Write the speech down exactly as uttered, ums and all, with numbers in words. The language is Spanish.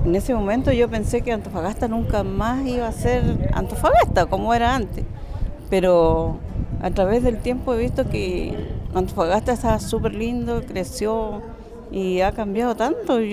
En ese momento yo pensé que Antofagasta nunca más iba a ser Antofagasta como era antes, pero a través del tiempo he visto que Antofagasta está súper lindo, creció y ha cambiado tanto.